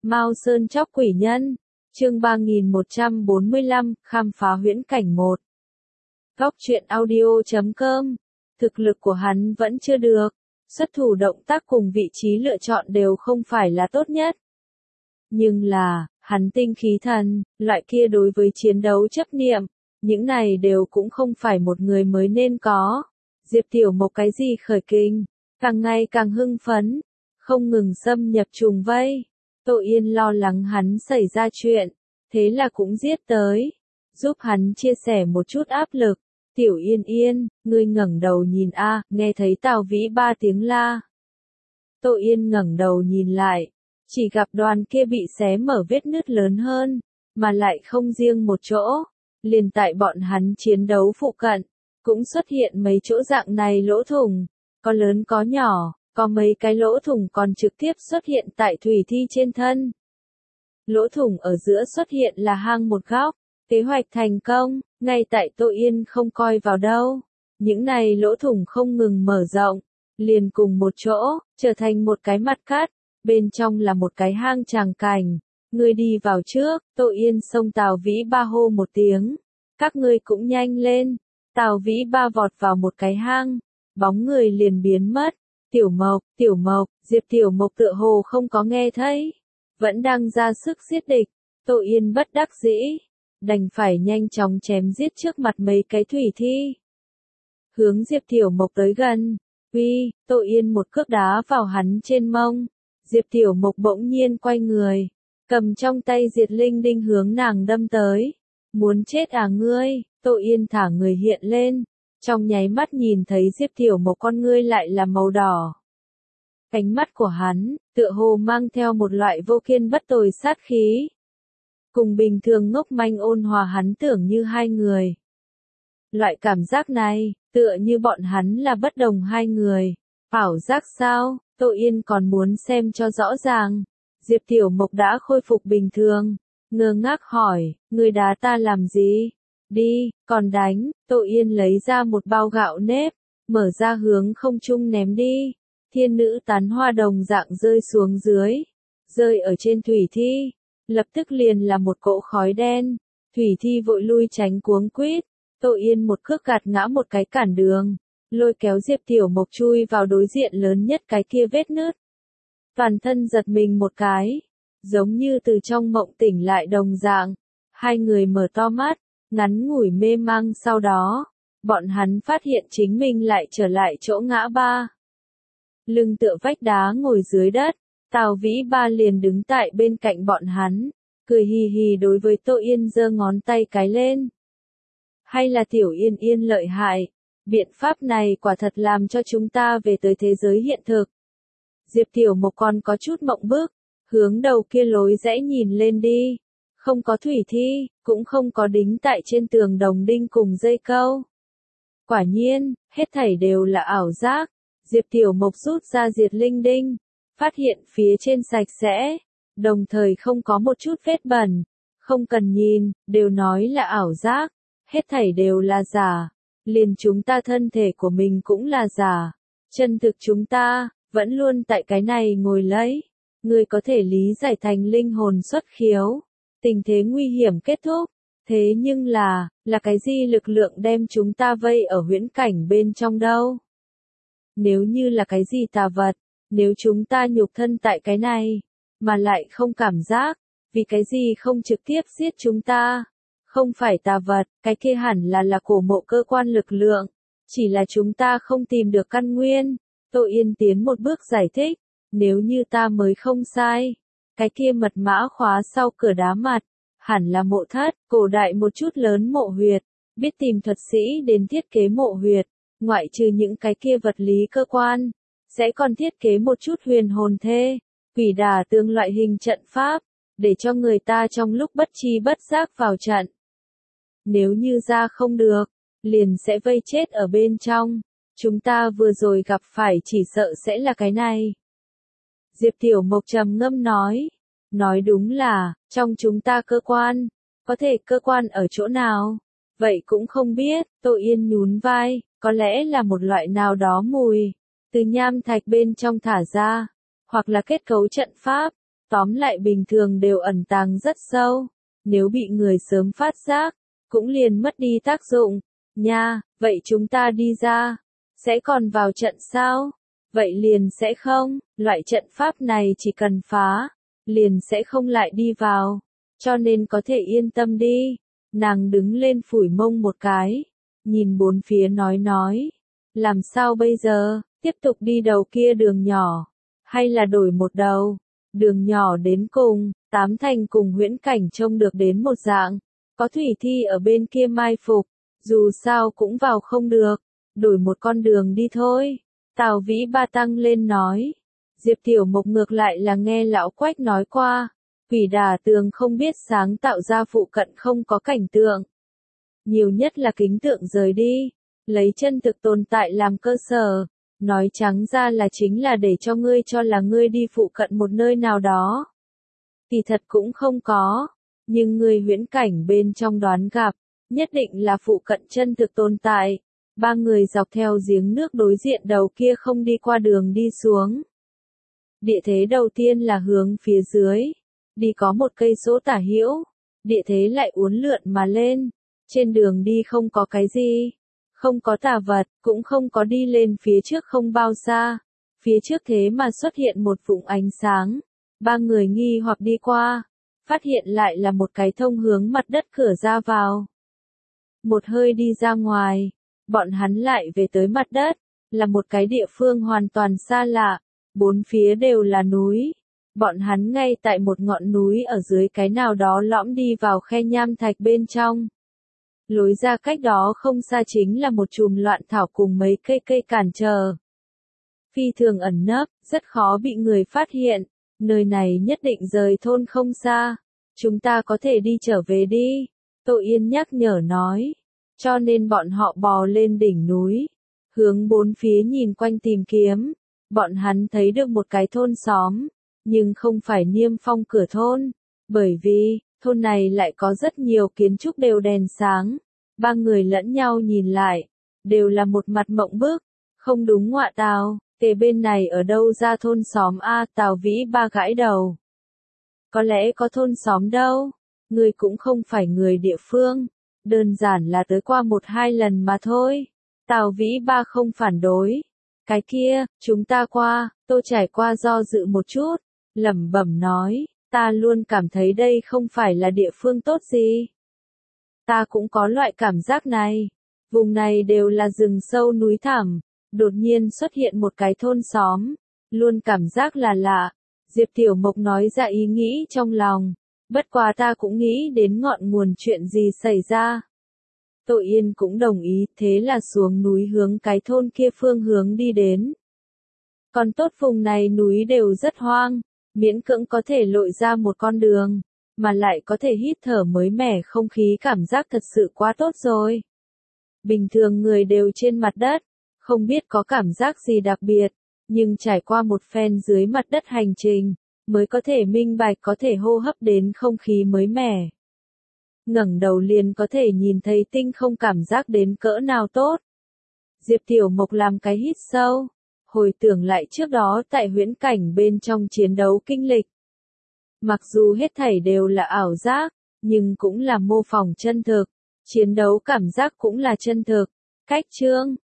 Mao Sơn Chóc Quỷ Nhân, chương 3145, khám phá huyễn cảnh 1. Góc truyện audio.com. Thực lực của hắn vẫn chưa được, xuất thủ động tác cùng vị trí lựa chọn đều không phải là tốt nhất. Nhưng là, hắn tinh khí thần, loại kia đối với chiến đấu chấp niệm, những này đều cũng không phải một người mới nên có. Diệp Tiểu Mộc cái gì khởi kinh, càng ngày càng hưng phấn, không ngừng xâm nhập trùng vây. Tô Yên lo lắng hắn xảy ra chuyện, thế là cũng giết tới, giúp hắn chia sẻ một chút áp lực. Tiểu Yên Yên, ngươi ngẩng đầu nhìn a, nghe thấy Tào Vĩ Ba tiếng la. Tô Yên ngẩng đầu nhìn lại, chỉ gặp đoàn kia bị xé mở vết nứt lớn hơn, mà lại không riêng một chỗ, liền tại bọn hắn chiến đấu phụ cận, cũng xuất hiện mấy chỗ dạng này lỗ thủng, có lớn có nhỏ, có mấy cái lỗ thủng còn trực tiếp xuất hiện tại thủy thi trên thân. Lỗ thủng ở giữa xuất hiện là hang một góc, kế hoạch thành công, ngay tại Tô Yên không coi vào đâu. Những này lỗ thủng không ngừng mở rộng, liền cùng một chỗ, trở thành một cái mặt cắt, bên trong là một cái hang tràng cảnh. Ngươi đi vào trước, Tô Yên xông Tào Vĩ Ba hô một tiếng. Các ngươi cũng nhanh lên. Tào Vĩ Ba vọt vào một cái hang, bóng người liền biến mất. Tiểu Mộc, Diệp Tiểu Mộc tựa hồ không có nghe thấy, vẫn đang ra sức giết địch. Tô Yên bất đắc dĩ, đành phải nhanh chóng chém giết trước mặt mấy cái thủy thi. Hướng Diệp Tiểu Mộc tới gần, Tô Yên một cước đá vào hắn trên mông. Diệp Tiểu Mộc bỗng nhiên quay người, cầm trong tay diệt linh đinh hướng nàng đâm tới. Muốn chết à ngươi? Tô Yên thả người hiện lên, trong nháy mắt nhìn thấy Diệp Tiểu Mộc con ngươi lại là màu đỏ. Ánh mắt của hắn, tựa hồ mang theo một loại vô kiên bất tồi sát khí. Cùng bình thường ngốc manh ôn hòa hắn tưởng như hai người. Loại cảm giác này, tựa như bọn hắn là bất đồng hai người. Ảo giác sao? Tô Yên còn muốn xem cho rõ ràng. Diệp Tiểu Mộc đã khôi phục bình thường, ngơ ngác hỏi, ngươi đá ta làm gì? Đi, còn đánh. Tô Yên lấy ra một bao gạo nếp, mở ra hướng không trung ném đi. Thiên nữ tán hoa đồng dạng rơi xuống dưới, rơi ở trên thủy thi, lập tức liền là một cỗ khói đen. Thủy thi vội lui tránh cuống quýt. Tô Yên một cước gạt ngã một cái cản đường, lôi kéo Diệp Tiểu Mộc chui vào đối diện lớn nhất cái kia vết nứt. Toàn thân giật mình một cái, giống như từ trong mộng tỉnh lại đồng dạng. Hai người mở to mắt, ngắn ngủi mê mang, sau đó, bọn hắn phát hiện chính mình lại trở lại chỗ ngã ba. Lưng tựa vách đá ngồi dưới đất, Tào Vĩ Ba liền đứng tại bên cạnh bọn hắn, cười hì hì đối với Tô Yên giơ ngón tay cái lên. Hay là Tiểu Yên Yên lợi hại, biện pháp này quả thật làm cho chúng ta về tới thế giới hiện thực. Diệp Tiểu Mộc còn có chút mộng bức, hướng đầu kia lối rẽ nhìn lên đi. Không có thủy thi, cũng không có đính tại trên tường đồng đinh cùng dây câu. Quả nhiên, hết thảy đều là ảo giác. Diệp Tiểu Mộc rút ra diệt linh đinh, phát hiện phía trên sạch sẽ, đồng thời không có một chút vết bẩn. Không cần nhìn, đều nói là ảo giác, hết thảy đều là giả. Liền chúng ta thân thể của mình cũng là giả. Chân thực chúng ta, vẫn luôn tại cái này ngồi lấy. Người có thể lý giải thành linh hồn xuất khiếu. Tình thế nguy hiểm kết thúc. Thế nhưng là cái gì lực lượng đem chúng ta vây ở huyễn cảnh bên trong đâu? Nếu như là cái gì tà vật, nếu chúng ta nhục thân tại cái này, mà lại không cảm giác, vì cái gì không trực tiếp giết chúng ta? Không phải tà vật, cái kia hẳn là cổ mộ cơ quan lực lượng, chỉ là chúng ta không tìm được căn nguyên. Tô Yên tiến một bước giải thích, nếu như ta mới không sai, cái kia mật mã khóa sau cửa đá mặt, hẳn là mộ thất, cổ đại một chút lớn mộ huyệt, biết tìm thuật sĩ đến thiết kế mộ huyệt, ngoại trừ những cái kia vật lý cơ quan, sẽ còn thiết kế một chút huyền hồn thê, quỷ đả tương loại hình trận pháp, để cho người ta trong lúc bất tri bất giác vào trận. Nếu như ra không được, liền sẽ vây chết ở bên trong. Chúng ta vừa rồi gặp phải chỉ sợ sẽ là cái này. Diệp Tiểu Mộc trầm ngâm nói đúng là, trong chúng ta cơ quan, có thể cơ quan ở chỗ nào? Vậy cũng không biết. Tô Yên nhún vai, có lẽ là một loại nào đó mùi, từ nham thạch bên trong thả ra, hoặc là kết cấu trận pháp, Tóm lại bình thường đều ẩn tàng rất sâu, nếu bị người sớm phát giác, cũng liền mất đi tác dụng. Nha, vậy chúng ta đi ra, sẽ còn vào trận sao? Vậy liền sẽ không, loại trận pháp này chỉ cần phá, liền sẽ không lại đi vào, cho nên có thể yên tâm đi. Nàng đứng lên phủi mông một cái, nhìn bốn phía nói, làm sao bây giờ, tiếp tục đi đầu kia đường nhỏ, hay là đổi một đầu, đường nhỏ đến cùng, Tám Thành cùng Huyễn Cảnh trông được đến một dạng, có Thủy Thi ở bên kia mai phục, dù sao cũng vào không được, đổi một con đường đi thôi. Tào Vĩ Ba tăng lên nói. Diệp Tiểu Mộc ngược lại là nghe lão Quách nói qua, quỷ đả tường không biết sáng tạo ra phụ cận không có cảnh tượng. Nhiều nhất là kính tượng rời đi, lấy chân thực tồn tại làm cơ sở, nói trắng ra là chính là để cho ngươi cho là ngươi đi phụ cận một nơi nào đó. Thì thật cũng không có, nhưng ngươi huyễn cảnh bên trong đoán gặp, nhất định là phụ cận chân thực tồn tại. Ba người dọc theo giếng nước đối diện đầu kia không đi qua đường đi xuống. Địa thế đầu tiên là hướng phía dưới, đi có một cây số tả hữu, địa thế lại uốn lượn mà lên, trên đường đi không có cái gì, không có tà vật, cũng không có đi lên phía trước không bao xa, phía trước thế mà xuất hiện một vũng ánh sáng, ba người nghi hoặc đi qua, phát hiện lại là một cái thông hướng mặt đất cửa ra vào. Một hơi đi ra ngoài, bọn hắn lại về tới mặt đất, là một cái địa phương hoàn toàn xa lạ, bốn phía đều là núi. Bọn hắn ngay tại một ngọn núi ở dưới cái nào đó lõm đi vào khe nham thạch bên trong. Lối ra cách đó không xa chính là một chùm loạn thảo cùng mấy cây cản trở. Phi thường ẩn nấp, rất khó bị người phát hiện, nơi này nhất định rời thôn không xa. Chúng ta có thể đi trở về đi, Tô Yên nhắc nhở nói. Cho nên bọn họ bò lên đỉnh núi, hướng bốn phía nhìn quanh tìm kiếm. Bọn hắn thấy được một cái thôn xóm, nhưng không phải Niêm Phong cửa thôn, bởi vì, thôn này lại có rất nhiều kiến trúc đều đèn sáng. Ba người lẫn nhau nhìn lại, đều là một mặt mộng bức, không đúng ngọa tào, thế bên này ở đâu ra thôn xóm a? Tào Vĩ Ba gãi đầu. Có lẽ có thôn xóm đâu, người cũng không phải người địa phương, đơn giản là tới qua 1-2 lần mà thôi. Tào Vĩ Ba không phản đối. Cái kia, chúng ta qua, Tô trải qua do dự một chút, lẩm bẩm nói, ta luôn cảm thấy đây không phải là địa phương tốt gì. Ta cũng có loại cảm giác này, vùng này đều là rừng sâu núi thẳm, đột nhiên xuất hiện một cái thôn xóm, luôn cảm giác là lạ. Diệp Tiểu Mộc nói ra ý nghĩ trong lòng, bất quá ta cũng nghĩ đến ngọn nguồn chuyện gì xảy ra. Tô Yên cũng đồng ý, thế là xuống núi hướng cái thôn kia phương hướng đi đến. Còn tốt vùng này núi đều rất hoang, miễn cưỡng có thể lội ra một con đường, mà lại có thể hít thở mới mẻ không khí, cảm giác thật sự quá tốt rồi. Bình thường người đều trên mặt đất, không biết có cảm giác gì đặc biệt, nhưng trải qua một phen dưới mặt đất hành trình, mới có thể minh bạch có thể hô hấp đến không khí mới mẻ. Ngẩng đầu liền có thể nhìn thấy tinh không, cảm giác đến cỡ nào tốt. Diệp Tiểu Mộc làm cái hít sâu, hồi tưởng lại trước đó tại huyễn cảnh bên trong chiến đấu kinh lịch. Mặc dù hết thảy đều là ảo giác, nhưng cũng là mô phỏng chân thực, chiến đấu cảm giác cũng là chân thực. Cách chương